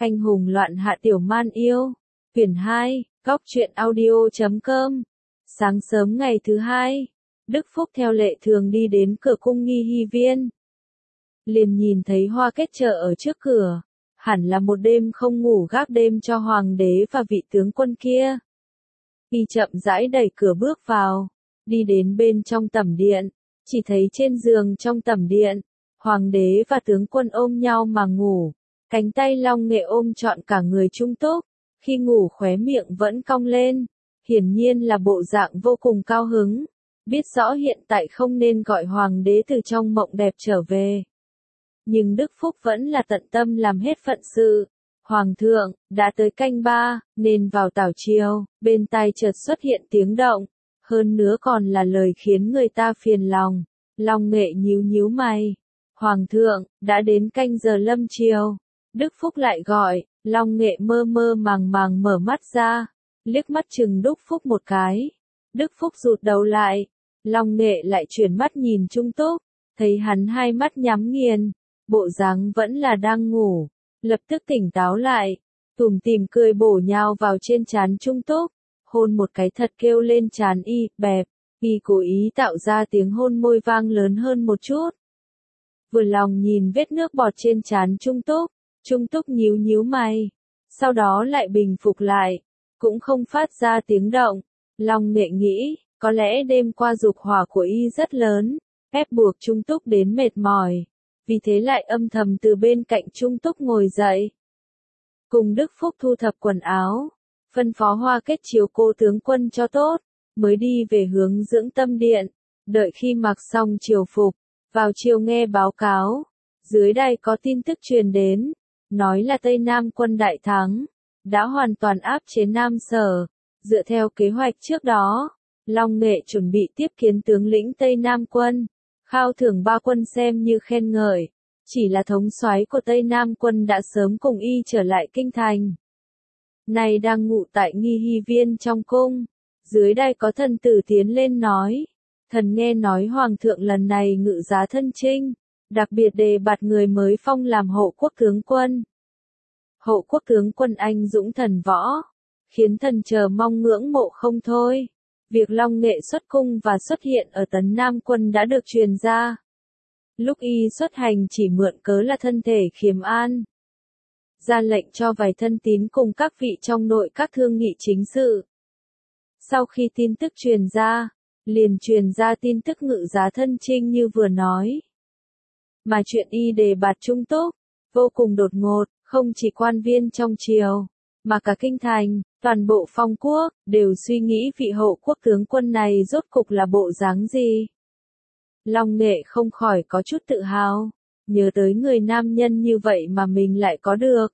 Anh hùng loạn hạ tiểu man yêu. Quyển 2, Góc truyện audio.com. Sáng sớm ngày thứ hai, Đức Phúc theo lệ thường đi đến cửa cung Nghi Hy Viên. Liền nhìn thấy Hoa Kết chờ ở trước cửa, hẳn là một đêm không ngủ gác đêm cho hoàng đế và vị tướng quân kia. Y chậm rãi đẩy cửa bước vào, đi đến bên trong tẩm điện, chỉ thấy trên giường trong tẩm điện, hoàng đế và tướng quân ôm nhau mà ngủ, cánh tay Long Nghệ ôm trọn cả người Trung Túc, khi ngủ khóe miệng vẫn cong lên, hiển nhiên là bộ dạng vô cùng cao hứng, biết rõ hiện tại không nên gọi hoàng đế từ trong mộng đẹp trở về. Nhưng Đức Phúc vẫn là tận tâm làm hết phận sự. Hoàng thượng, đã tới canh ba, nên vào tảo chiều, bên tai chợt xuất hiện tiếng động, hơn nữa còn là lời khiến người ta phiền lòng. Long Nghệ nhíu nhíu mày. Hoàng thượng, đã đến canh giờ lâm chiều. Đức Phúc lại gọi, Long Nghệ mơ mơ màng màng mở mắt ra, liếc mắt chừng Đức Phúc một cái. Đức Phúc rụt đầu lại, Long Nghệ lại chuyển mắt nhìn Trung Túc, thấy hắn hai mắt nhắm nghiền, bộ dáng vẫn là đang ngủ, lập tức tỉnh táo lại, tủm tỉm cười bổ nhào vào trên trán Trung Túc, hôn một cái thật kêu lên trán y, bẹp, y cố ý tạo ra tiếng hôn môi vang lớn hơn một chút. Vừa lòng nhìn vết nước bọt trên trán Trung Túc nhíu nhíu mày, sau đó lại bình phục lại, cũng không phát ra tiếng động. Long Nghệ nghĩ, có lẽ đêm qua dục hỏa của y rất lớn, ép buộc Trung Túc đến mệt mỏi, vì thế lại âm thầm từ bên cạnh Trung Túc ngồi dậy. Cùng Đức Phúc thu thập quần áo, phân phó Hoa Kết chiếu cô tướng quân cho tốt, mới đi về hướng Dưỡng Tâm Điện, đợi khi mặc xong triều phục, vào chiều nghe báo cáo, dưới đài có tin tức truyền đến, nói là Tây Nam quân đại thắng, đã hoàn toàn áp chế Nam Sở, dựa theo kế hoạch trước đó, Long Nghệ chuẩn bị tiếp kiến tướng lĩnh Tây Nam quân, khao thưởng 3 quân xem như khen ngợi, chỉ là thống soái của Tây Nam quân đã sớm cùng y trở lại kinh thành. Này đang ngụ tại Nghi Hy Viên trong cung, dưới đài có thần tử tiến lên nói, thần nghe nói hoàng thượng lần này ngự giá thân chinh, đặc biệt đề bạt người mới phong làm hộ quốc tướng quân. Hộ quốc tướng quân anh dũng thần võ, khiến thần chờ mong ngưỡng mộ không thôi. Việc Long Nghệ xuất cung và xuất hiện ở Tấn Nam quân đã được truyền ra. Lúc y xuất hành chỉ mượn cớ là thân thể khiếm an. Ra lệnh cho vài thân tín cùng các vị trong nội các thương nghị chính sự. Sau khi tin tức truyền ra, liền truyền ra tin tức ngự giá thân chinh như vừa nói. Mà chuyện y đề bạt Trung Túc, vô cùng đột ngột, không chỉ quan viên trong triều, mà cả kinh thành, toàn bộ phong quốc, đều suy nghĩ vị hộ quốc tướng quân này rốt cục là bộ dáng gì. Long Nghệ không khỏi có chút tự hào, nhớ tới người nam nhân như vậy mà mình lại có được.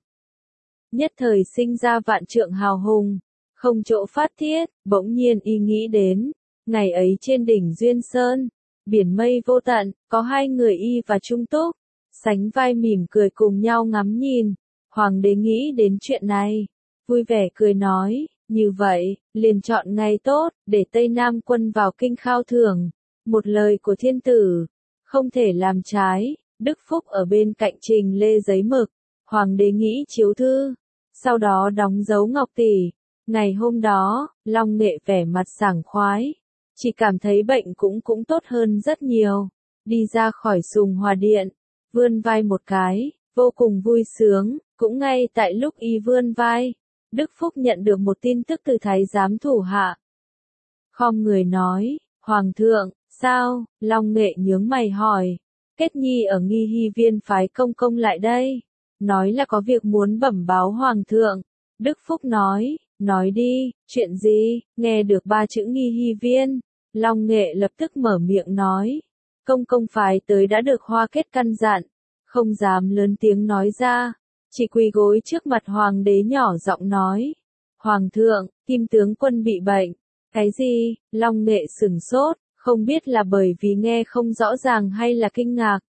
Nhất thời sinh ra vạn trượng hào hùng, không chỗ phát tiết, bỗng nhiên y nghĩ đến, ngày ấy trên đỉnh Duyên Sơn, biển mây vô tận, có hai người y và Trung Túc, sánh vai mỉm cười cùng nhau ngắm nhìn, hoàng đế nghĩ đến chuyện này, vui vẻ cười nói, như vậy, liền chọn ngày tốt, để Tây Nam quân vào kinh khao thưởng, một lời của thiên tử, không thể làm trái. Đức Phúc ở bên cạnh trình lê giấy mực, hoàng đế nghĩ chiếu thư, sau đó đóng dấu ngọc tỷ. Ngày hôm đó, Long Nghệ vẻ mặt sảng khoái, chỉ cảm thấy bệnh cũng tốt hơn rất nhiều, đi ra khỏi Sùng Hòa Điện, vươn vai một cái, vô cùng vui sướng, cũng ngay tại lúc y vươn vai, Đức Phúc nhận được một tin tức từ thái giám thủ hạ. Khom người nói, Hoàng thượng, sao? Long Nghệ nhướng mày hỏi, Kết Nhi ở Nghi Hy Viên phái công công lại đây, nói là có việc muốn bẩm báo Hoàng thượng. Đức Phúc nói đi, chuyện gì? Nghe được 3 chữ Nghi Hy Viên, Long Nghệ lập tức mở miệng nói, công công phái tới đã được Hoa Kết căn dặn, không dám lớn tiếng nói ra, chỉ quỳ gối trước mặt hoàng đế nhỏ giọng nói, Hoàng thượng, Kim tướng quân bị bệnh. Cái gì? Long Nghệ sửng sốt, không biết là bởi vì nghe không rõ ràng hay là kinh ngạc.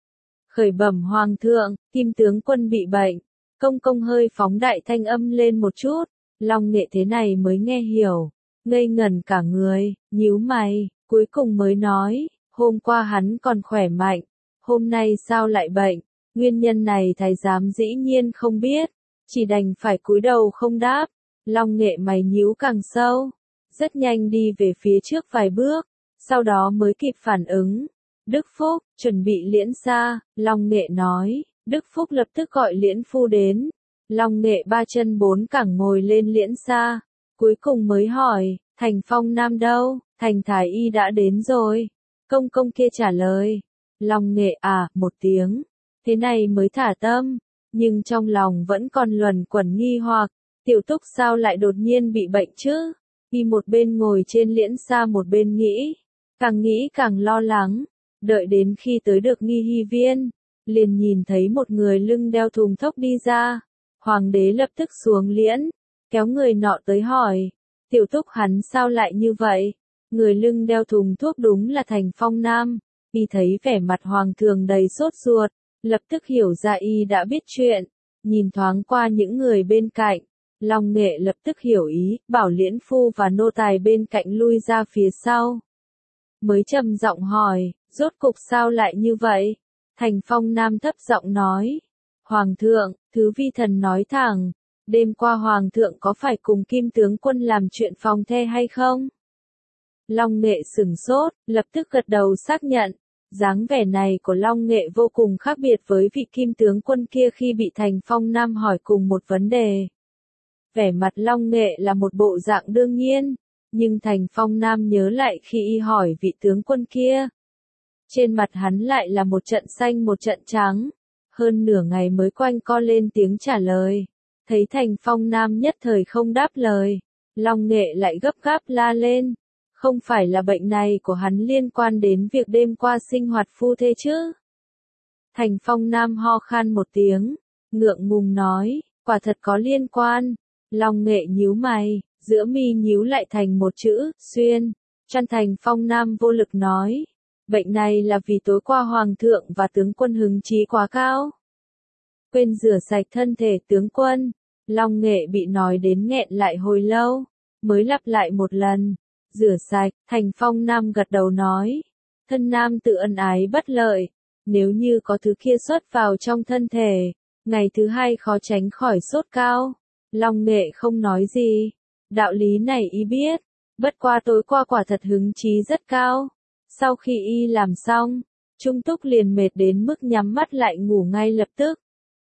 Khởi bẩm Hoàng thượng, Kim tướng quân bị bệnh. Công công hơi phóng đại thanh âm lên một chút, Long Nghệ thế này mới nghe hiểu, ngây ngẩn cả người, nhíu mày, cuối cùng mới nói, hôm qua hắn còn khỏe mạnh, hôm nay sao lại bệnh, nguyên nhân này thái giám dĩ nhiên không biết, chỉ đành phải cúi đầu không đáp. Long Nghệ mày nhíu càng sâu, rất nhanh đi về phía trước vài bước, sau đó mới kịp phản ứng. Đức Phúc, chuẩn bị liễn xa, Long Nghệ nói. Đức Phúc lập tức gọi liễn phu đến. Long Nghệ ba chân bốn cẳng ngồi lên liễn xa, cuối cùng mới hỏi, Thành Phong Nam đâu? Thành Thái Y đã đến rồi. Công công kia trả lời. Long Nghệ một tiếng, thế này mới thả tâm, nhưng trong lòng vẫn còn luẩn quẩn nghi hoặc, Tiểu Túc sao lại đột nhiên bị bệnh chứ? Y một bên ngồi trên liễn xa một bên nghĩ càng lo lắng, đợi đến khi tới được Nghi Hy Viên, liền nhìn thấy một người lưng đeo thùng thốc đi ra. Hoàng đế lập tức xuống liễn, kéo người nọ tới hỏi, Tiểu Túc hắn sao lại như vậy? Người lưng đeo thùng thuốc đúng là Thành Phong Nam. Y thấy vẻ mặt hoàng thượng đầy sốt ruột, lập tức hiểu ra y đã biết chuyện, nhìn thoáng qua những người bên cạnh, Long Nghệ lập tức hiểu ý, bảo liễn phu và nô tài bên cạnh lui ra phía sau. Mới trầm giọng hỏi, rốt cục sao lại như vậy? Thành Phong Nam thấp giọng nói, Hoàng thượng, thứ vi thần nói thẳng, đêm qua Hoàng thượng có phải cùng Kim tướng quân làm chuyện phòng the hay không? Long Nghệ sửng sốt, lập tức gật đầu xác nhận. Dáng vẻ này của Long Nghệ vô cùng khác biệt với vị Kim tướng quân kia khi bị Thành Phong Nam hỏi cùng một vấn đề. Vẻ mặt Long Nghệ là một bộ dạng đương nhiên, nhưng Thành Phong Nam nhớ lại khi y hỏi vị tướng quân kia. Trên mặt hắn lại là một trận xanh một trận trắng, hơn nửa ngày mới quanh co lên tiếng trả lời. Thấy Thành Phong Nam nhất thời không đáp lời, Long Nghệ lại gấp gáp la lên. Không phải là bệnh này của hắn liên quan đến việc đêm qua sinh hoạt phu thê chứ? Thành Phong Nam ho khan một tiếng, ngượng ngùng nói, quả thật có liên quan. Long Nghệ nhíu mày, giữa mi nhíu lại thành một chữ, xuyên. Thành Phong Nam vô lực nói, bệnh này là vì tối qua Hoàng thượng và tướng quân hứng chí quá cao. Quên rửa sạch thân thể tướng quân. Long Nghệ bị nói đến nghẹn lại hồi lâu, mới lặp lại một lần. Rửa sạch, Thành Phong Nam gật đầu nói. Thân nam tự ân ái bất lợi, nếu như có thứ kia xuất vào trong thân thể, ngày thứ hai khó tránh khỏi sốt cao. Long Nghệ không nói gì, đạo lý này y biết, bất qua tối qua quả thật hứng chí rất cao. Sau khi y làm xong, Trung Túc liền mệt đến mức nhắm mắt lại ngủ ngay lập tức.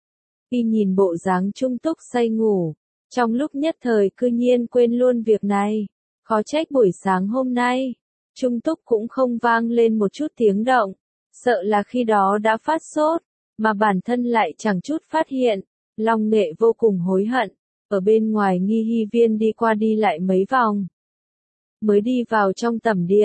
Y nhìn bộ dáng Trung Túc say ngủ, trong lúc nhất thời cư nhiên quên luôn việc này. Khó trách buổi sáng hôm nay, Trung Túc cũng không vang lên một chút tiếng động, sợ là khi đó đã phát sốt, mà bản thân lại chẳng chút phát hiện. Long Nghệ vô cùng hối hận, ở bên ngoài Nghi Hy Viên đi qua đi lại mấy vòng. Mới đi vào trong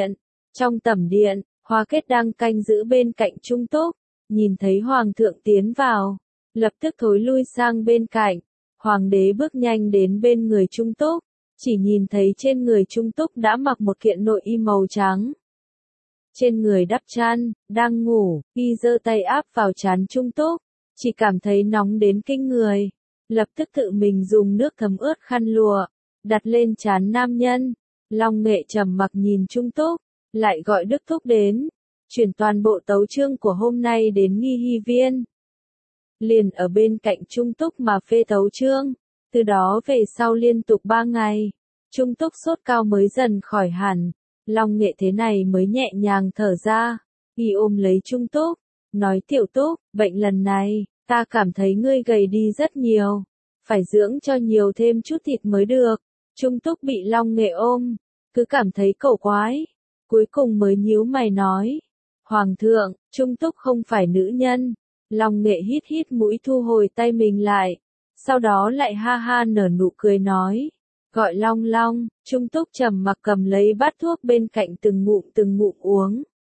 tẩm điện, Hoa Kết đang canh giữ bên cạnh Trung Túc, nhìn thấy Hoàng thượng tiến vào, lập tức thối lui sang bên cạnh. Hoàng đế bước nhanh đến bên người Trung Túc. Chỉ nhìn thấy trên người Trung Túc đã mặc một kiện nội y màu trắng. Trên người đắp chăn, đang ngủ, y giơ tay áp vào trán Trung Túc, chỉ cảm thấy nóng đến kinh người. Lập tức tự mình dùng nước thấm ướt khăn lụa, đặt lên trán nam nhân. Long Nghệ trầm mặc nhìn Trung Túc, lại gọi Đức Thúc đến, chuyển toàn bộ tấu chương của hôm nay đến Nghi Hy Viên. Liền ở bên cạnh Trung Túc mà phê tấu chương. Từ đó về sau liên tục 3 ngày, Trung Túc sốt cao mới dần khỏi hẳn. Long Nghệ thế này mới nhẹ nhàng thở ra. Y ôm lấy Trung Túc, nói Tiểu Túc, bệnh lần này, ta cảm thấy ngươi gầy đi rất nhiều. Phải dưỡng cho nhiều thêm chút thịt mới được. Trung Túc bị Long Nghệ ôm, cứ cảm thấy cẩu quái. Cuối cùng mới nhíu mày nói. Hoàng thượng, Trung Túc không phải nữ nhân. Long Nghệ hít hít mũi thu hồi tay mình lại. Sau đó lại ha ha nở nụ cười nói, gọi Long Long. Trung Túc trầm mặc cầm lấy bát thuốc bên cạnh từng ngụm uống.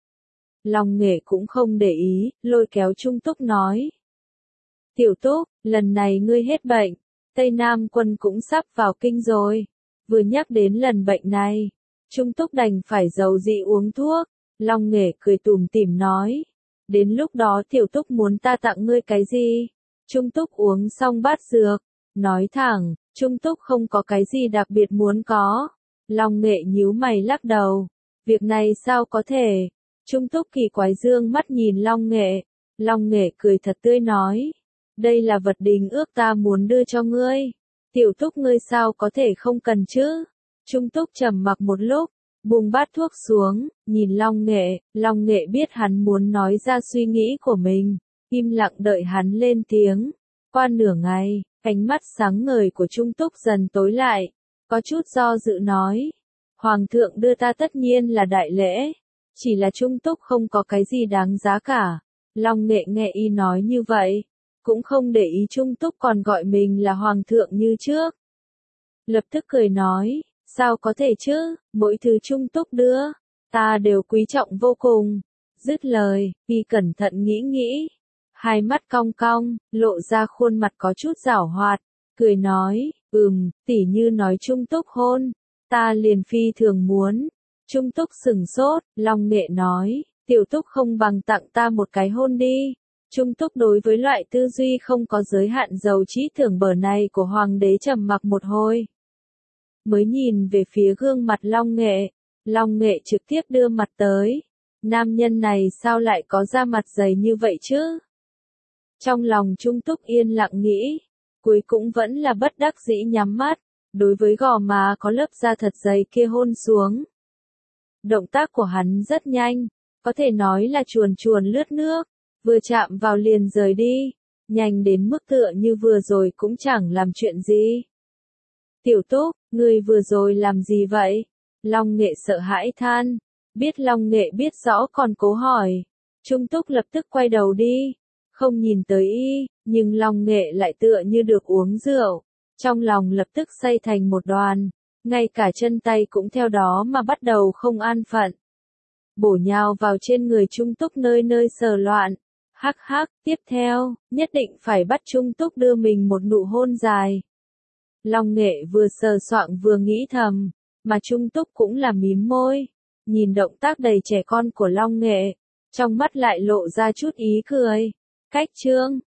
Long Nghệ cũng không để ý, lôi kéo Trung Túc nói. Tiểu Túc, lần này ngươi hết bệnh, Tây Nam quân cũng sắp vào kinh rồi. Vừa nhắc đến lần bệnh này, Trung Túc đành phải giấu dị uống thuốc. Long Nghệ cười tủm tỉm nói, đến lúc đó Tiểu Túc muốn ta tặng ngươi cái gì? Trung Túc uống xong bát dược, nói thẳng, Trung Túc không có cái gì đặc biệt muốn có. Long Nghệ nhíu mày lắc đầu, việc này sao có thể? Trung Túc kỳ quái dương mắt nhìn Long Nghệ. Long Nghệ cười thật tươi nói, Đây là vật đính ước ta muốn đưa cho ngươi. Tiểu Túc ngươi sao có thể không cần chứ? Trung Túc trầm mặc một lúc, buông bát thuốc xuống, nhìn Long Nghệ biết hắn muốn nói ra suy nghĩ của mình, im lặng đợi hắn lên tiếng. Qua nửa ngày, ánh mắt sáng ngời của Trung Túc dần tối lại, có chút do dự nói. Hoàng thượng đưa ta tất nhiên là đại lễ, chỉ là Trung Túc không có cái gì đáng giá cả. Long Nghệ nghe y nói như vậy, cũng không để ý Trung Túc còn gọi mình là Hoàng thượng như trước. Lập tức cười nói, sao có thể chứ, mỗi thứ Trung Túc đưa, ta đều quý trọng vô cùng. Dứt lời, y cẩn thận nghĩ, hai mắt cong cong, lộ ra khuôn mặt có chút giảo hoạt, cười nói, tỉ như nói Trung Túc hôn, ta liền phi thường muốn. Trung Túc sừng sốt, Long Nghệ nói, Tiểu Túc không bằng tặng ta một cái hôn đi. Trung Túc đối với loại tư duy không có giới hạn giàu trí thưởng bở này của Hoàng đế trầm mặc một hồi. Mới nhìn về phía gương mặt Long Nghệ trực tiếp đưa mặt tới. Nam nhân này sao lại có da mặt dày như vậy chứ? Trong lòng Trung Túc yên lặng nghĩ, cuối cũng vẫn là bất đắc dĩ nhắm mắt, đối với gò má có lớp da thật dày kia hôn xuống. Động tác của hắn rất nhanh, có thể nói là chuồn chuồn lướt nước, vừa chạm vào liền rời đi, nhanh đến mức tựa như vừa rồi cũng chẳng làm chuyện gì. Tiểu Túc, ngươi vừa rồi làm gì vậy? Long Nghệ sợ hãi than, biết Long Nghệ biết rõ còn cố hỏi. Trung Túc lập tức quay đầu đi, không nhìn tới y, nhưng Long Nghệ lại tựa như được uống rượu, trong lòng lập tức xây thành một đoàn, ngay cả chân tay cũng theo đó mà bắt đầu không an phận. Bổ nhào vào trên người Trung Túc nơi nơi sờ loạn. Hắc hắc, tiếp theo, nhất định phải bắt Trung Túc đưa mình một nụ hôn dài. Long Nghệ vừa sờ soạng vừa nghĩ thầm, mà Trung Túc cũng là mím môi, nhìn động tác đầy trẻ con của Long Nghệ, trong mắt lại lộ ra chút ý cười. Cách chương